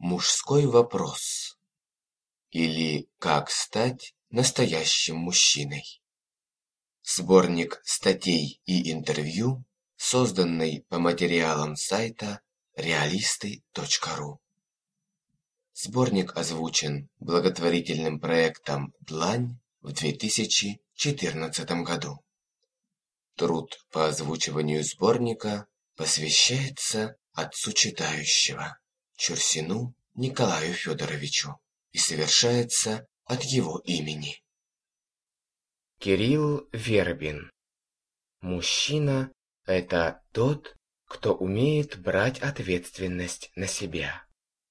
Мужской вопрос. Или как стать настоящим мужчиной. Сборник статей и интервью, созданный по материалам сайта realisты.ru. Сборник озвучен благотворительным проектом «Длань» в 2014 году. Труд по озвучиванию сборника посвящается отцу читающего, Чурсину Николаю Федоровичу, и совершается от его имени. Кирилл Вербин. Мужчина – это тот, кто умеет брать ответственность на себя.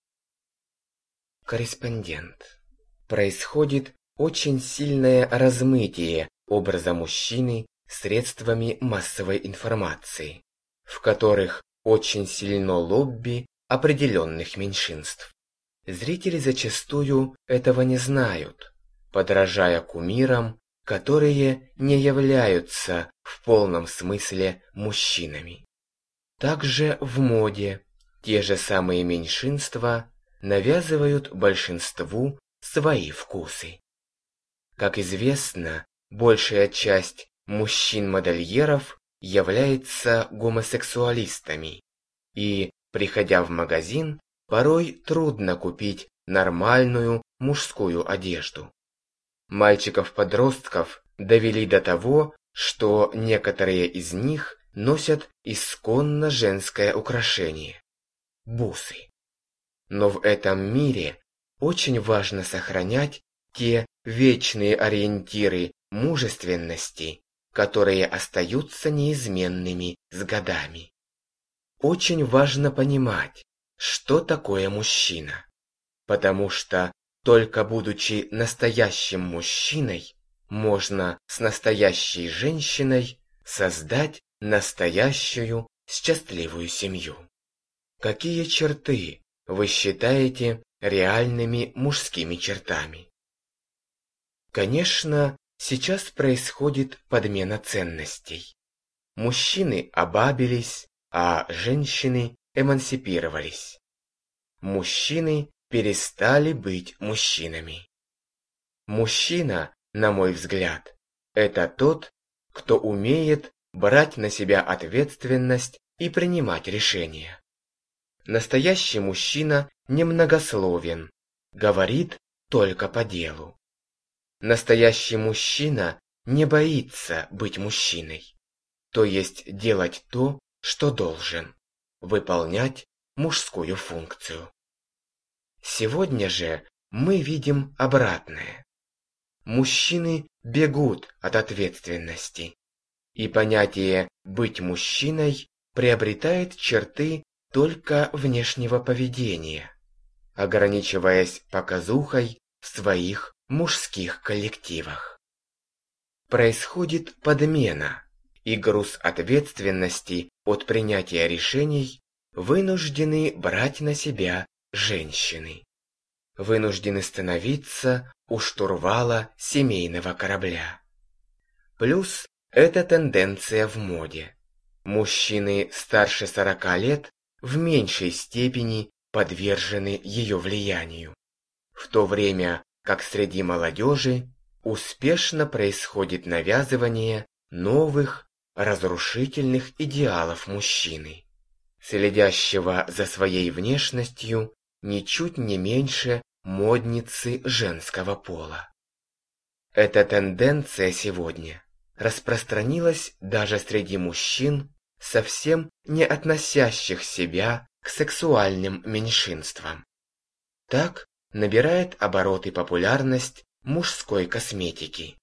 Корреспондент. Происходит очень сильное размытие образа мужчины средствами массовой информации, в которых очень сильно лобби определенных меньшинств. Зрители зачастую этого не знают, подражая кумирам, которые не являются в полном смысле мужчинами. Также в моде те же самые меньшинства навязывают большинству свои вкусы. Как известно, большая часть мужчин-модельеров является гомосексуалистами, и, приходя в магазин, порой трудно купить нормальную мужскую одежду. Мальчиков-подростков довели до того, что некоторые из них носят исконно женское украшение – бусы. Но в этом мире очень важно сохранять те вечные ориентиры мужественности, которые остаются неизменными с годами. Очень важно понимать, что такое мужчина, потому что только будучи настоящим мужчиной, можно с настоящей женщиной создать настоящую счастливую семью. Какие черты вы считаете реальными мужскими чертами? Конечно, сейчас происходит подмена ценностей. Мужчины обабились, а женщины эмансипировались. Мужчины перестали быть мужчинами. Мужчина, на мой взгляд, это тот, кто умеет брать на себя ответственность и принимать решения. Настоящий мужчина немногословен, говорит только по делу. Настоящий мужчина не боится быть мужчиной, то есть делать то, что должен, выполнять мужскую функцию. Сегодня же мы видим обратное. Мужчины бегут от ответственности, и понятие «быть мужчиной» приобретает черты только внешнего поведения, ограничиваясь показухой в своих мужских коллективах. Происходит подмена, и груз ответственности от принятия решений вынуждены брать на себя женщины. Вынуждены становиться у штурвала семейного корабля. Плюс это тенденция в моде. Мужчины старше 40 лет в меньшей степени подвержены ее влиянию, в то время как среди молодежи успешно происходит навязывание новых разрушительных идеалов мужчины, следящего за своей внешностью ничуть не меньше модницы женского пола. Эта тенденция сегодня распространилась даже среди мужчин, совсем не относящих себя к сексуальным меньшинствам. Так набирает обороты популярность мужской косметики.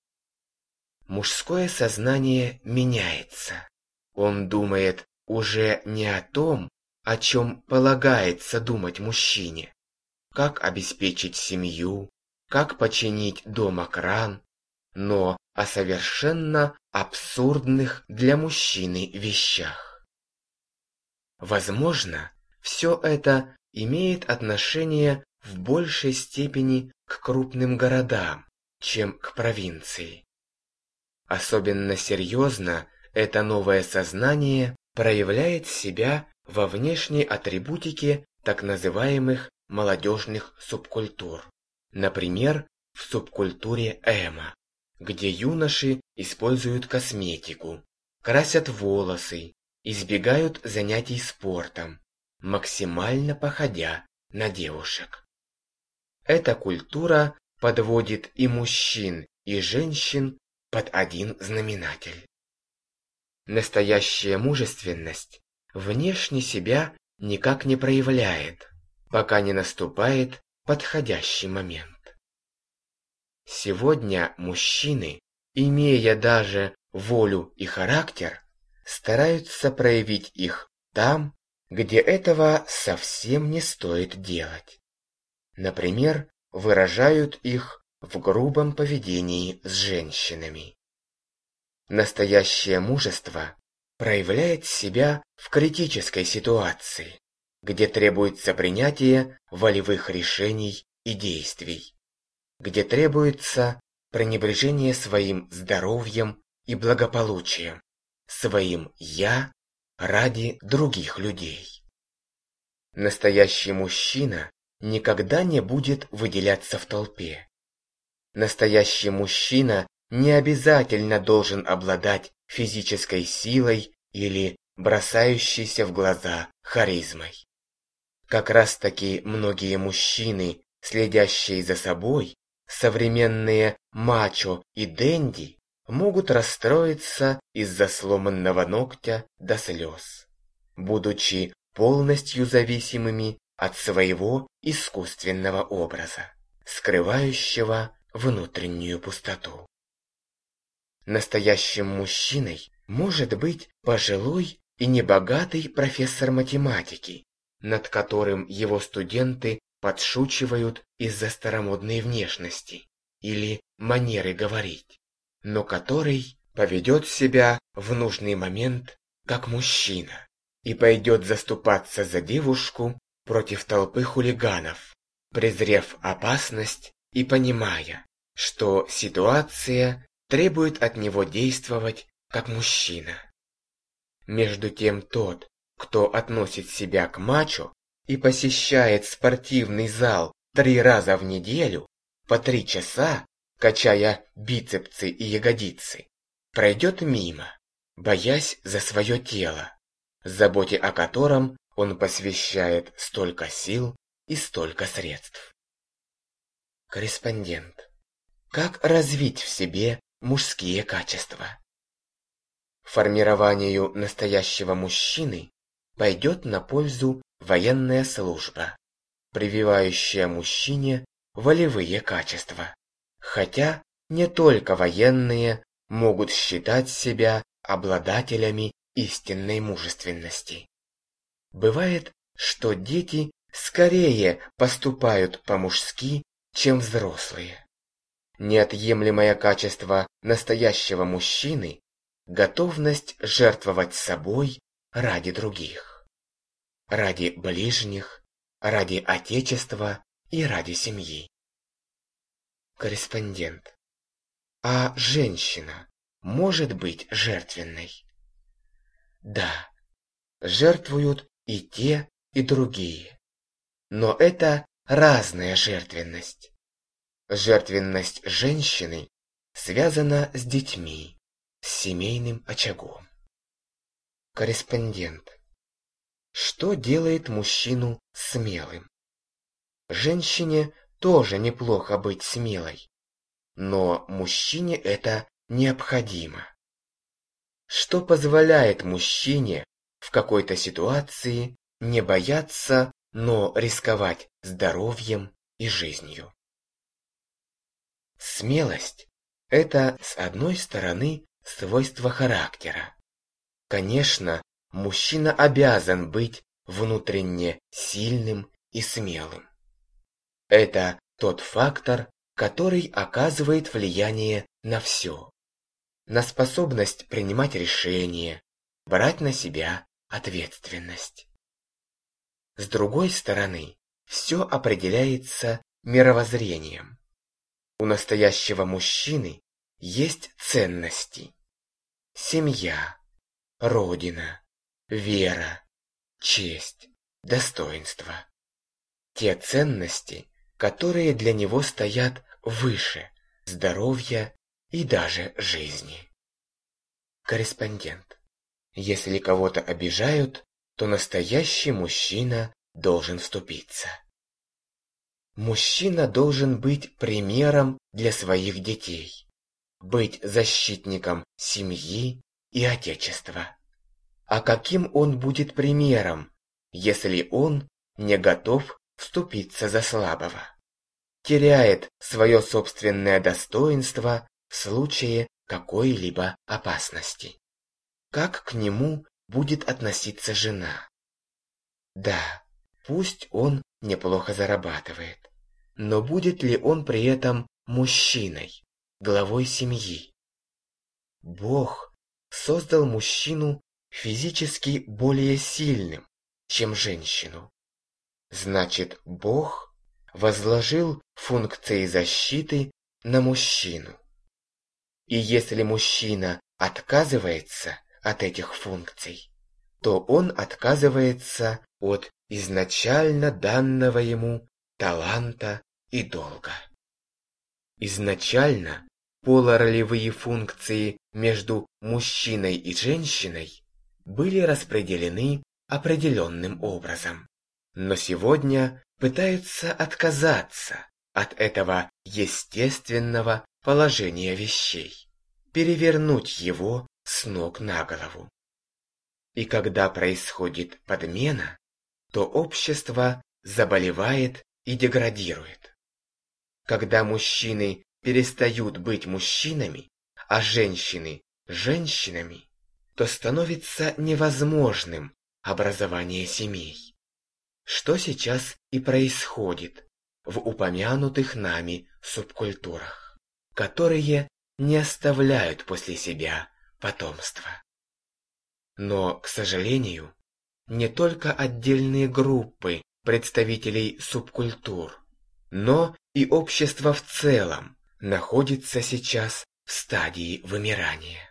Мужское сознание меняется. Он думает уже не о том, о чем полагается думать мужчине, как обеспечить семью, как починить дома-кран, но о совершенно абсурдных для мужчины вещах. Возможно, все это имеет отношение в большей степени к крупным городам, чем к провинции. Особенно серьезно это новое сознание проявляет себя во внешней атрибутике так называемых молодежных субкультур. Например, в субкультуре эмо, где юноши используют косметику, красят волосы, избегают занятий спортом, максимально походя на девушек. Эта культура подводит и мужчин, и женщин под один знаменатель. Настоящая мужественность внешне себя никак не проявляет, пока не наступает подходящий момент. Сегодня мужчины, имея даже волю и характер, стараются проявить их там, где этого совсем не стоит делать. Например, выражают их в грубом поведении с женщинами. Настоящее мужество проявляет себя в критической ситуации, где требуется принятие волевых решений и действий, где требуется пренебрежение своим здоровьем и благополучием, своим «я» ради других людей. Настоящий мужчина никогда не будет выделяться в толпе. Настоящий мужчина не обязательно должен обладать физической силой или бросающейся в глаза харизмой. Как раз-таки многие мужчины, следящие за собой, современные мачо и денди, могут расстроиться из-за сломанного ногтя до слез, будучи полностью зависимыми от своего искусственного образа, скрывающего внутреннюю пустоту. Настоящим мужчиной может быть пожилой и небогатый профессор математики, над которым его студенты подшучивают из-за старомодной внешности или манеры говорить, но который поведет себя в нужный момент как мужчина и пойдет заступаться за девушку против толпы хулиганов, презрев опасность и понимая, что ситуация требует от него действовать как мужчина. Между тем тот, кто относит себя к мачо и посещает спортивный зал 3 раза в неделю, по 3 часа, качая бицепсы и ягодицы, пройдет мимо, боясь за свое тело, заботе о котором он посвящает столько сил и столько средств. Корреспондент. Как развить в себе мужские качества? Формированию настоящего мужчины пойдет на пользу военная служба, прививающая мужчине волевые качества. Хотя не только военные могут считать себя обладателями истинной мужественности. Бывает, что дети скорее поступают по-мужски, чем взрослые. Неотъемлемое качество настоящего мужчины – готовность жертвовать собой ради других, ради ближних, ради Отечества и ради семьи. Корреспондент. А женщина может быть жертвенной? Да, жертвуют и те, и другие. Но это разная жертвенность. Жертвенность женщины связана с детьми, с семейным очагом. Корреспондент. Что делает мужчину смелым? Женщине тоже неплохо быть смелой, но мужчине это необходимо. Что позволяет мужчине в какой-то ситуации не бояться, но рисковать здоровьем и жизнью? Смелость – это, с одной стороны, свойство характера. Конечно, мужчина обязан быть внутренне сильным и смелым. Это тот фактор, который оказывает влияние на все. На способность принимать решения, брать на себя ответственность. С другой стороны, все определяется мировоззрением. У настоящего мужчины есть ценности. Семья, родина, вера, честь, достоинство. те ценности, которые для него стоят выше здоровья и даже жизни. Корреспондент. Если кого-то обижают, то настоящий мужчина должен вступиться. Мужчина должен быть примером для своих детей, быть защитником семьи и отечества. А каким он будет примером, если он не готов вступиться за слабого? Теряет свое собственное достоинство в случае какой-либо опасности. Как к нему будет относиться жена? Да, пусть он неплохо зарабатывает, но будет ли он при этом мужчиной, главой семьи? Бог создал мужчину физически более сильным, чем женщину. Значит, Бог возложил функции защиты на мужчину. И если мужчина отказывается от этих функций, то он отказывается от изначально данного ему таланта и долга. Изначально полуролевые функции между мужчиной и женщиной были распределены определенным образом, но сегодня пытаются отказаться от этого естественного положения вещей, перевернуть его с ног на голову. И когда происходит подмена, то общество заболевает и деградирует. Когда мужчины перестают быть мужчинами, а женщины – женщинами, то становится невозможным образование семей. Что сейчас и происходит в упомянутых нами субкультурах, которые не оставляют после себя потомства. Но, к сожалению, не только отдельные группы представителей субкультур, но и общество в целом находится сейчас в стадии вымирания.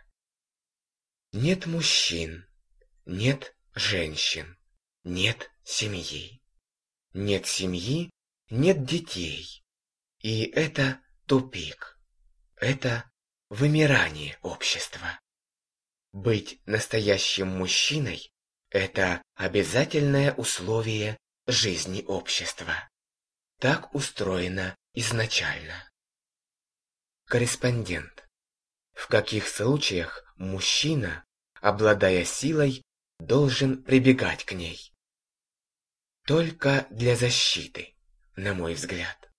Нет мужчин, нет женщин, нет семьи. Нет семьи, нет детей. И это тупик. Это вымирание общества. Быть настоящим мужчиной – это обязательное условие жизни общества. Так устроено изначально. Корреспондент. В каких случаях мужчина, обладая силой, должен прибегать к ней? Только для защиты, на мой взгляд.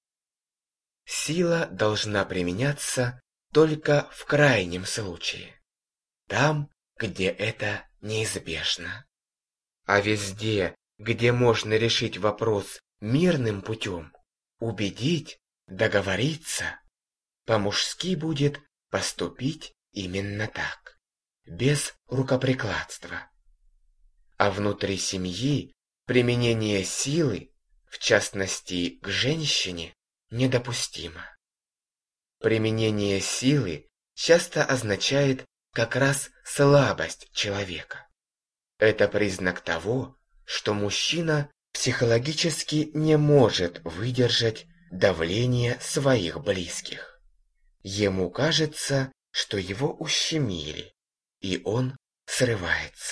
Сила должна применяться только в крайнем случае, там, где это неизбежно. А везде, где можно решить вопрос мирным путем, убедить, договориться, по-мужски будет поступить именно так, без рукоприкладства. А внутри семьи применение силы, в частности к женщине, недопустимо. Применение силы часто означает как раз слабость человека. Это признак того, что мужчина психологически не может выдержать давление своих близких. Ему кажется, что его ущемили, и он срывается.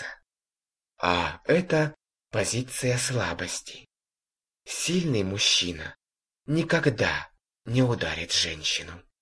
А это позиция слабости. Сильный мужчина никогда не ударит женщину.